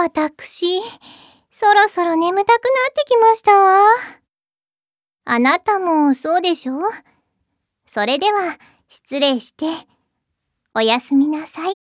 わたくし、そろそろ眠たくなってきましたわ。あなたもそうでしょ？それでは失礼して、おやすみなさい。